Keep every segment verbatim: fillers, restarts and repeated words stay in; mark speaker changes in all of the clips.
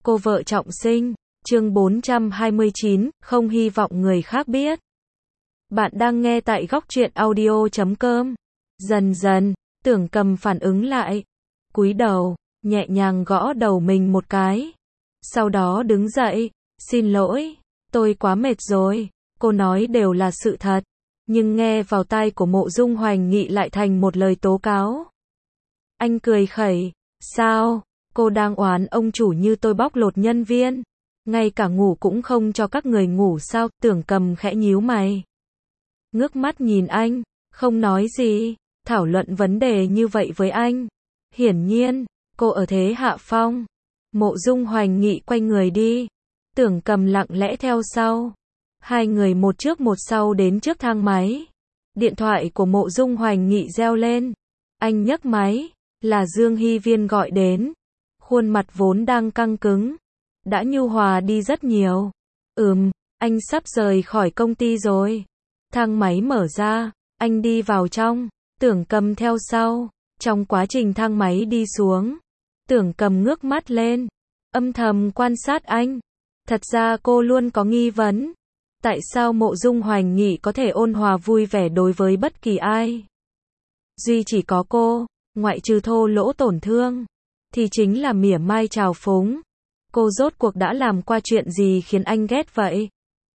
Speaker 1: Cô vợ trọng sinh, chương bốn trăm hai mươi chín, không hy vọng người khác biết. Bạn đang nghe tại góc truyện audio chấm com. Dần dần, Tưởng Cầm phản ứng lại, cúi đầu, nhẹ nhàng gõ đầu mình một cái. Sau đó đứng dậy, xin lỗi, tôi quá mệt rồi. Cô nói đều là sự thật, nhưng nghe vào tai của Mộ Dung Hoành Nghị lại thành một lời tố cáo. Anh cười khẩy, sao, cô đang oán ông chủ như tôi bóc lột nhân viên, ngay cả ngủ cũng không cho các người ngủ sao? Tưởng Cầm khẽ nhíu mày, ngước mắt nhìn anh, không nói gì, thảo luận vấn đề như vậy với anh. Hiển nhiên, cô ở thế hạ phong. Mộ Dung Hoành Nghị quay người đi, Tưởng Cầm lặng lẽ theo sau. Hai người một trước một sau đến trước thang máy. Điện thoại của Mộ Dung Hoành Nghị reo lên. Anh nhấc máy, là Dương Hy Viên gọi đến. Khuôn mặt vốn đang căng cứng, đã nhu hòa đi rất nhiều. Ừm, anh sắp rời khỏi công ty rồi. Thang máy mở ra, anh đi vào trong, Tưởng Cầm theo sau. Trong quá trình thang máy đi xuống, Tưởng Cầm ngước mắt lên, âm thầm quan sát anh. Thật ra cô luôn có nghi vấn. Tại sao Mộ Dung Hoành Nghị có thể ôn hòa vui vẻ đối với bất kỳ ai? Duy chỉ có cô, ngoại trừ thô lỗ tổn thương, thì chính là mỉa mai trào phúng. Cô rốt cuộc đã làm qua chuyện gì khiến anh ghét vậy?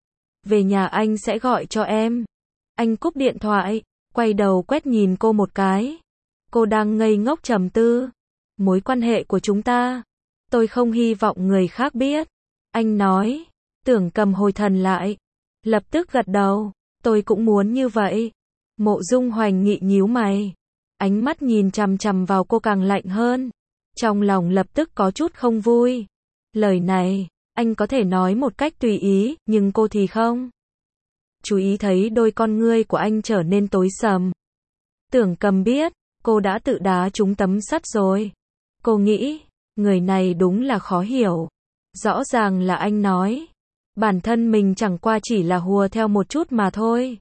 Speaker 1: Về nhà anh sẽ gọi cho em. Anh cúp điện thoại, quay đầu quét nhìn cô một cái. Cô đang ngây ngốc trầm tư. Mối quan hệ của chúng ta, tôi không hy vọng người khác biết. Anh nói. Tưởng Cầm hồi thần lại, lập tức gật đầu. Tôi cũng muốn như vậy. Mộ Dung Hoành Nghị nhíu mày, ánh mắt nhìn chằm chằm vào cô càng lạnh hơn. Trong lòng lập tức có chút không vui. Lời này, anh có thể nói một cách tùy ý, nhưng cô thì không. Chú ý thấy đôi con ngươi của anh trở nên tối sầm. Tưởng Cầm biết, cô đã tự đá trúng tấm sắt rồi. Cô nghĩ, người này đúng là khó hiểu. Rõ ràng là anh nói, bản thân mình chẳng qua chỉ là hùa theo một chút mà thôi.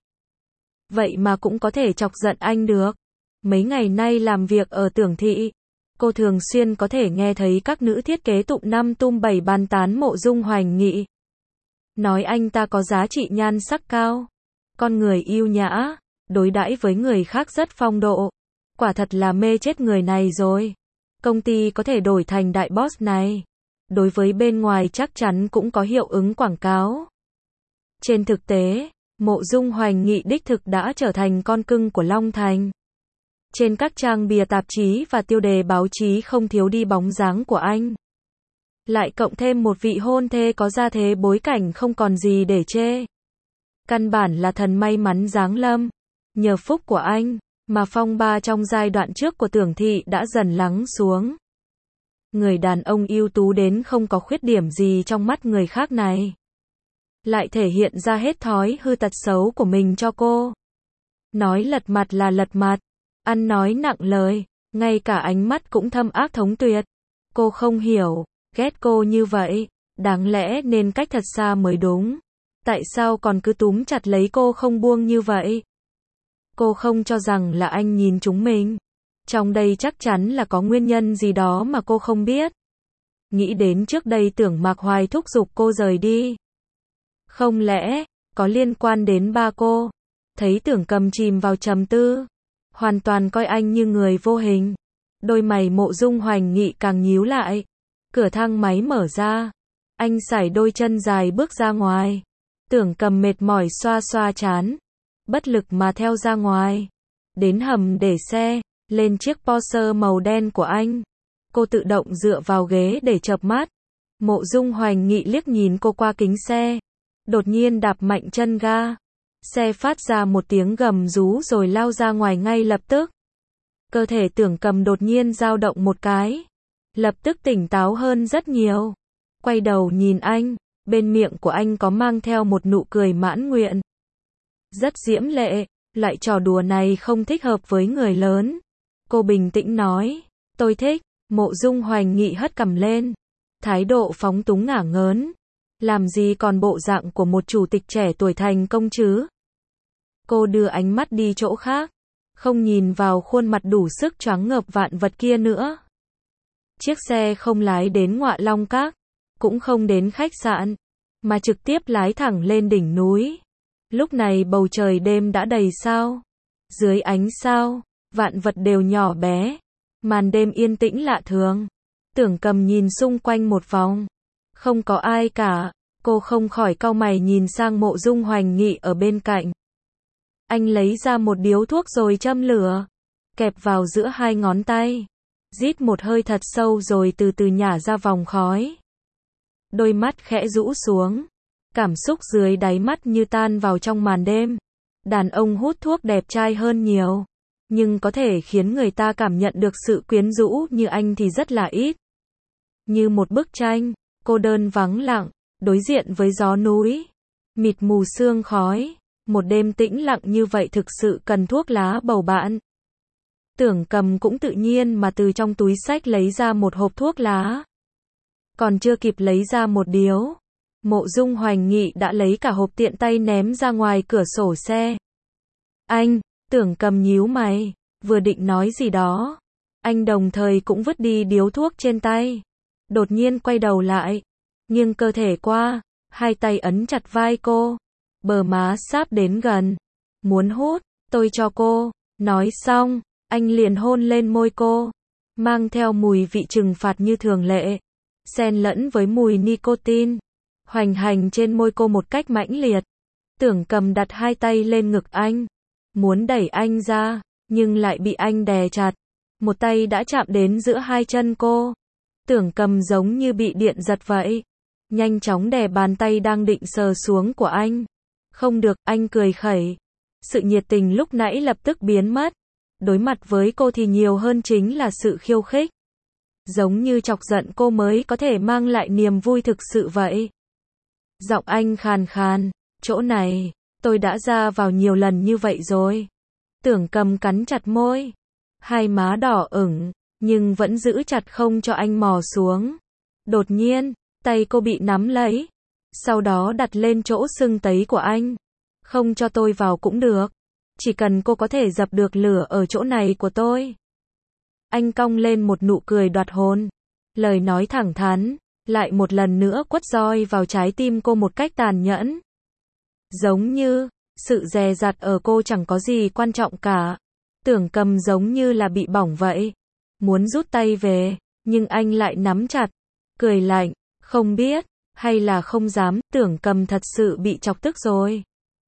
Speaker 1: Vậy mà cũng có thể chọc giận anh được. Mấy ngày nay làm việc ở Tưởng thị, cô thường xuyên có thể nghe thấy các nữ thiết kế tụng năm tum bảy bàn tán Mộ Dung Hoành Nghị. Nói anh ta có giá trị nhan sắc cao, con người yêu nhã, đối đãi với người khác rất phong độ. Quả thật là mê chết người này rồi. Công ty có thể đổi thành đại boss này, đối với bên ngoài chắc chắn cũng có hiệu ứng quảng cáo. Trên thực tế, Mộ Dung Hoành Nghị đích thực đã trở thành con cưng của Long Thành. Trên các trang bìa tạp chí và tiêu đề báo chí không thiếu đi bóng dáng của anh. Lại cộng thêm một vị hôn thê có gia thế bối cảnh không còn gì để chê. Căn bản là thần may mắn giáng lâm. Nhờ phúc của anh, mà phong ba trong giai đoạn trước của Tưởng thị đã dần lắng xuống. Người đàn ông ưu tú đến không có khuyết điểm gì trong mắt người khác này, lại thể hiện ra hết thói hư tật xấu của mình cho cô. Nói lật mặt là lật mặt, ăn nói nặng lời, ngay cả ánh mắt cũng thâm ác thống tuyệt. Cô không hiểu, ghét cô như vậy, đáng lẽ nên cách thật xa mới đúng. Tại sao còn cứ túm chặt lấy cô không buông như vậy? Cô không cho rằng là anh nhìn chúng mình. Trong đây chắc chắn là có nguyên nhân gì đó mà cô không biết. Nghĩ đến trước đây Tưởng Mạc Hoài thúc giục cô rời đi. Không lẽ, có liên quan đến ba cô? Thấy Tưởng Cầm chìm vào trầm tư, hoàn toàn coi anh như người vô hình. Đôi mày Mộ Dung Hoành Nghị càng nhíu lại. Cửa thang máy mở ra. Anh sải đôi chân dài bước ra ngoài. Tưởng Cầm mệt mỏi xoa xoa trán, bất lực mà theo ra ngoài. Đến hầm để xe, lên chiếc Porsche màu đen của anh. Cô tự động dựa vào ghế để chợp mắt. Mộ Dung Hoành Nghị liếc nhìn cô qua kính xe, đột nhiên đạp mạnh chân ga. Xe phát ra một tiếng gầm rú rồi lao ra ngoài ngay lập tức. Cơ thể Tưởng Cầm đột nhiên dao động một cái, lập tức tỉnh táo hơn rất nhiều. Quay đầu nhìn anh, bên miệng của anh có mang theo một nụ cười mãn nguyện. Rất diễm lệ, loại trò đùa này không thích hợp với người lớn. Cô bình tĩnh nói, tôi thích. Mộ Dung Hoành Nghị hất cằm lên, thái độ phóng túng ngả ngớn. Làm gì còn bộ dạng của một chủ tịch trẻ tuổi thành công chứ? Cô đưa ánh mắt đi chỗ khác, không nhìn vào khuôn mặt đủ sức choáng ngợp vạn vật kia nữa. Chiếc xe không lái đến Ngọa Long Các. cũng không đến khách sạn, mà trực tiếp lái thẳng lên đỉnh núi. Lúc này bầu trời đêm đã đầy sao. Dưới ánh sao, vạn vật đều nhỏ bé. Màn đêm yên tĩnh lạ thường. Tưởng Cầm nhìn xung quanh một vòng. Không có ai cả. Cô không khỏi cau mày nhìn sang Mộ Dung Hoành Nghị ở bên cạnh. Anh lấy ra một điếu thuốc rồi châm lửa. Kẹp vào giữa hai ngón tay. Rít một hơi thật sâu rồi từ từ nhả ra vòng khói. Đôi mắt khẽ rũ xuống. Cảm xúc dưới đáy mắt như tan vào trong màn đêm. Đàn ông hút thuốc đẹp trai hơn nhiều. Nhưng có thể khiến người ta cảm nhận được sự quyến rũ như anh thì rất là ít. Như một bức tranh, cô đơn vắng lặng, đối diện với gió núi. Mịt mù sương khói. Một đêm tĩnh lặng như vậy thực sự cần thuốc lá bầu bạn. Tưởng Cầm cũng tự nhiên mà từ trong túi xách lấy ra một hộp thuốc lá. Còn chưa kịp lấy ra một điếu. Mộ Dung Hoành Nghị đã lấy cả hộp tiện tay ném ra ngoài cửa sổ xe. Anh, Tưởng Cầm nhíu mày, vừa định nói gì đó. Anh đồng thời cũng vứt đi điếu thuốc trên tay. Đột nhiên quay đầu lại, nghiêng cơ thể qua, hai tay ấn chặt vai cô. Bờ má sáp đến gần. Muốn hút, tôi cho cô. Nói xong, anh liền hôn lên môi cô. Mang theo mùi vị trừng phạt như thường lệ. Xen lẫn với mùi nicotine. Hoành hành trên môi cô một cách mãnh liệt. Tưởng Cầm đặt hai tay lên ngực anh. Muốn đẩy anh ra, nhưng lại bị anh đè chặt. Một tay đã chạm đến giữa hai chân cô. Tưởng Cầm giống như bị điện giật vậy. Nhanh chóng đè bàn tay đang định sờ xuống của anh. Không được, anh cười khẩy. Sự nhiệt tình lúc nãy lập tức biến mất. Đối mặt với cô thì nhiều hơn chính là sự khiêu khích. Giống như chọc giận cô mới có thể mang lại niềm vui thực sự vậy. Giọng anh khàn khàn, chỗ này, tôi đã ra vào nhiều lần như vậy rồi. Tưởng Cầm cắn chặt môi. Hai má đỏ ửng, nhưng vẫn giữ chặt không cho anh mò xuống. Đột nhiên, tay cô bị nắm lấy. Sau đó đặt lên chỗ sưng tấy của anh. Không cho tôi vào cũng được. Chỉ cần cô có thể dập được lửa ở chỗ này của tôi. Anh cong lên một nụ cười đoạt hồn. Lời nói thẳng thắn, lại một lần nữa quất roi vào trái tim cô một cách tàn nhẫn. Giống như, sự dè dặt ở cô chẳng có gì quan trọng cả. Tưởng Cầm giống như là bị bỏng vậy. Muốn rút tay về, nhưng anh lại nắm chặt. Cười lạnh, không biết, hay là không dám. Tưởng Cầm thật sự bị chọc tức rồi.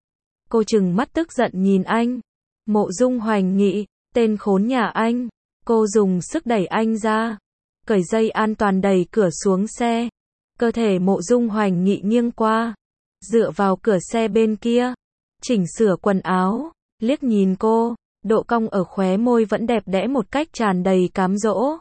Speaker 1: Cô trừng mắt tức giận nhìn anh. Mộ Dung Hoành Nghị, tên khốn nhà anh. Cô dùng sức đẩy anh ra. Cởi dây an toàn đẩy cửa xuống xe. Cơ thể Mộ Dung Hoành Nghị nghiêng qua. Dựa vào cửa xe bên kia. Chỉnh sửa quần áo. Liếc nhìn cô. Độ cong ở khóe môi vẫn đẹp đẽ một cách tràn đầy cám dỗ.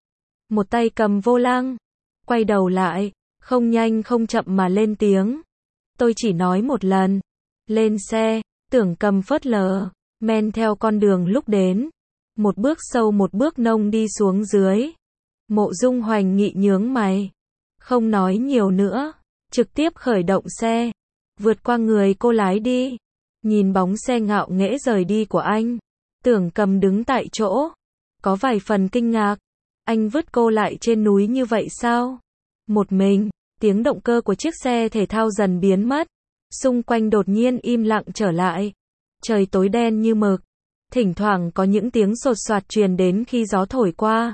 Speaker 1: Một tay cầm vô lăng. Quay đầu lại. Không nhanh không chậm mà lên tiếng. Tôi chỉ nói một lần. Lên xe. Tưởng Cầm phớt lờ. Men theo con đường lúc đến. Một bước sâu một bước nông đi xuống dưới. Mộ Dung Hoành Nghị nhướng mày. Không nói nhiều nữa. Trực tiếp khởi động xe. Vượt qua người cô lái đi. Nhìn bóng xe ngạo nghễ rời đi của anh. Tưởng Cầm đứng tại chỗ. Có vài phần kinh ngạc. Anh vứt cô lại trên núi như vậy sao? Một mình. Tiếng động cơ của chiếc xe thể thao dần biến mất. Xung quanh đột nhiên im lặng trở lại. Trời tối đen như mực. Thỉnh thoảng có những tiếng sột soạt truyền đến khi gió thổi qua.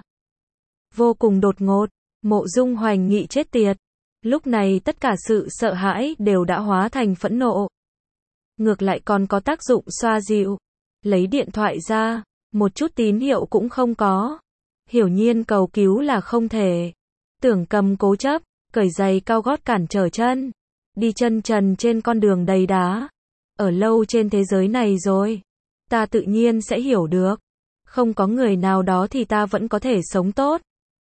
Speaker 1: Vô cùng đột ngột. Mộ Dung Hoành Nghị chết tiệt. Lúc này tất cả sự sợ hãi đều đã hóa thành phẫn nộ. Ngược lại còn có tác dụng xoa dịu. Lấy điện thoại ra. Một chút tín hiệu cũng không có. Hiển nhiên cầu cứu là không thể. Tưởng Cầm cố chấp. Cởi giày cao gót cản trở chân. Đi chân trần trên con đường đầy đá. Ở lâu trên thế giới này rồi. Ta tự nhiên sẽ hiểu được. Không có người nào đó thì ta vẫn có thể sống tốt.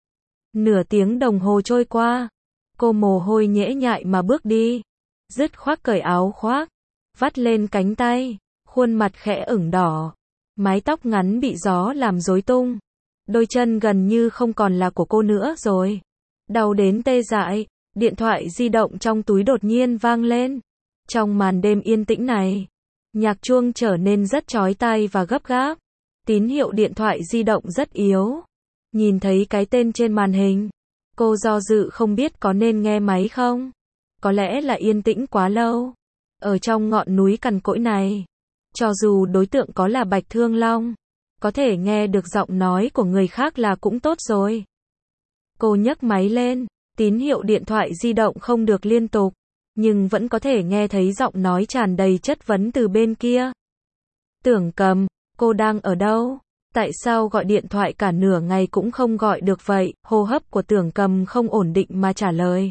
Speaker 1: Nửa tiếng đồng hồ trôi qua. Cô mồ hôi nhễ nhại mà bước đi. Dứt khoác cởi áo khoác. Vắt lên cánh tay. Khuôn mặt khẽ ửng đỏ. Mái tóc ngắn bị gió làm rối tung. Đôi chân gần như không còn là của cô nữa rồi. Đau đến tê dại. Điện thoại di động trong túi đột nhiên vang lên. Trong màn đêm yên tĩnh này. Nhạc chuông trở nên rất chói tai và gấp gáp. Tín hiệu điện thoại di động rất yếu. Nhìn thấy cái tên trên màn hình. Cô do dự không biết có nên nghe máy không? Có lẽ là yên tĩnh quá lâu. Ở trong ngọn núi cằn cỗi này, cho dù đối tượng có là Bạch Thương Long, có thể nghe được giọng nói của người khác là cũng tốt rồi. Cô nhấc máy lên, tín hiệu điện thoại di động không được liên tục, nhưng vẫn có thể nghe thấy giọng nói tràn đầy chất vấn từ bên kia. Tưởng Cầm, cô đang ở đâu? Tại sao gọi điện thoại cả nửa ngày cũng không gọi được vậy? Hô hấp của Tưởng Cầm không ổn định mà trả lời.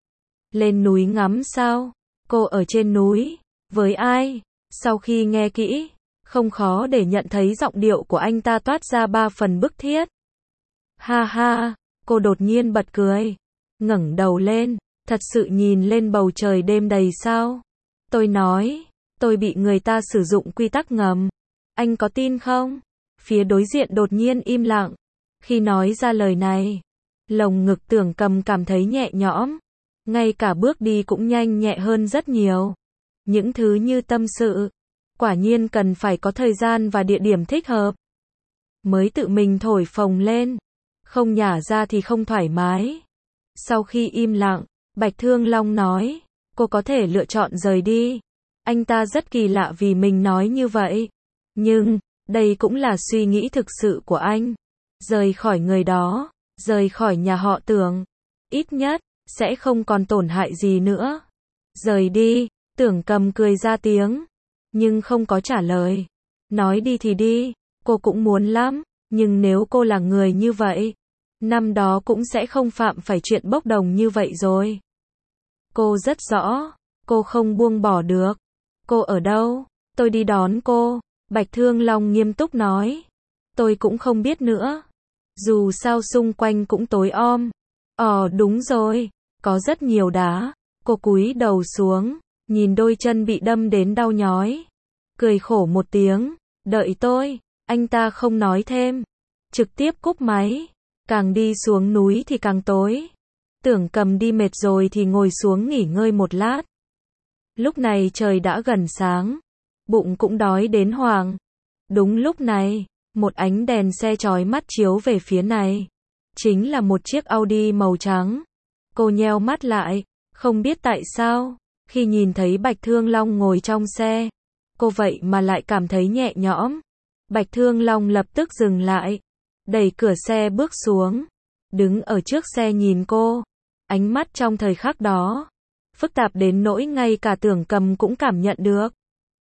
Speaker 1: Lên núi ngắm sao? Cô ở trên núi. Với ai? Sau khi nghe kỹ, không khó để nhận thấy giọng điệu của anh ta toát ra ba phần bức thiết. Ha ha, cô đột nhiên bật cười. Ngẩng đầu lên, thật sự nhìn lên bầu trời đêm đầy sao? Tôi nói, tôi bị người ta sử dụng quy tắc ngầm. Anh có tin không? Phía đối diện đột nhiên im lặng. Khi nói ra lời này, lồng ngực Tưởng Cầm cảm thấy nhẹ nhõm. Ngay cả bước đi cũng nhanh nhẹ hơn rất nhiều. Những thứ như tâm sự, quả nhiên cần phải có thời gian và địa điểm thích hợp. Mới tự mình thổi phồng lên, không nhả ra thì không thoải mái. Sau khi im lặng, Bạch Thương Long nói, cô có thể lựa chọn rời đi. Anh ta rất kỳ lạ vì mình nói như vậy. Nhưng, đây cũng là suy nghĩ thực sự của anh. Rời khỏi người đó, rời khỏi nhà họ Tưởng. Ít nhất, sẽ không còn tổn hại gì nữa. Rời đi, Tưởng Cầm cười ra tiếng, nhưng không có trả lời. Nói đi thì đi, cô cũng muốn lắm, nhưng nếu cô là người như vậy, năm đó cũng sẽ không phạm phải chuyện bốc đồng như vậy rồi. Cô rất rõ, cô không buông bỏ được. Cô ở đâu? Tôi đi đón cô. Bạch Thương Long nghiêm túc nói. Tôi cũng không biết nữa. Dù sao xung quanh cũng tối om. Ờ đúng rồi, có rất nhiều đá. Cô cúi đầu xuống, nhìn đôi chân bị đâm đến đau nhói. Cười khổ một tiếng, đợi tôi. Anh ta không nói thêm, trực tiếp cúp máy. Càng đi xuống núi thì càng tối. Tưởng Cầm đi mệt rồi thì ngồi xuống nghỉ ngơi một lát. Lúc này trời đã gần sáng, bụng cũng đói đến hoảng. Đúng lúc này, một ánh đèn xe chói mắt chiếu về phía này. Chính là một chiếc Audi màu trắng. Cô nheo mắt lại, không biết tại sao, khi nhìn thấy Bạch Thương Long ngồi trong xe, cô vậy mà lại cảm thấy nhẹ nhõm. Bạch Thương Long lập tức dừng lại, đẩy cửa xe bước xuống, đứng ở trước xe nhìn cô. Ánh mắt trong thời khắc đó, phức tạp đến nỗi ngay cả Tưởng Cầm cũng cảm nhận được.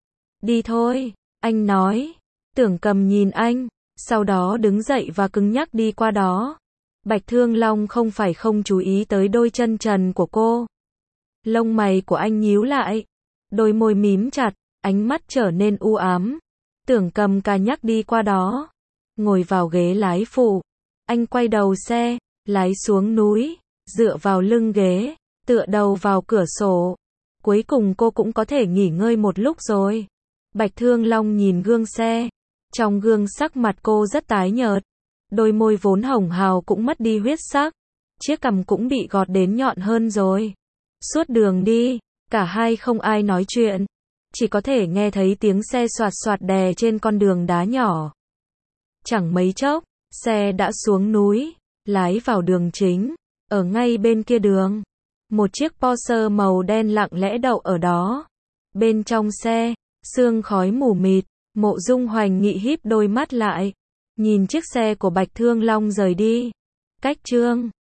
Speaker 1: Đi thôi, anh nói. Tưởng Cầm nhìn anh, sau đó đứng dậy và cứng nhắc đi qua đó. Bạch Thương Long không phải không chú ý tới đôi chân trần của cô. Lông mày của anh nhíu lại, đôi môi mím chặt, ánh mắt trở nên u ám. Tưởng Cầm cà nhắc đi qua đó, ngồi vào ghế lái phụ. Anh quay đầu xe, lái xuống núi, dựa vào lưng ghế, tựa đầu vào cửa sổ. Cuối cùng cô cũng có thể nghỉ ngơi một lúc rồi. Bạch Thương Long nhìn gương xe. Trong gương sắc mặt cô rất tái nhợt. Đôi môi vốn hồng hào cũng mất đi huyết sắc. Chiếc cằm cũng bị gọt đến nhọn hơn rồi. Suốt đường đi, cả hai không ai nói chuyện. Chỉ có thể nghe thấy tiếng xe soạt soạt đè trên con đường đá nhỏ. Chẳng mấy chốc, xe đã xuống núi, lái vào đường chính. Ở ngay bên kia đường, một chiếc Porsche màu đen lặng lẽ đậu ở đó. Bên trong xe, sương khói mù mịt, Mộ Dung Hoành Nghị híp đôi mắt lại, nhìn chiếc xe của Bạch Thương Long rời đi. Cách Trương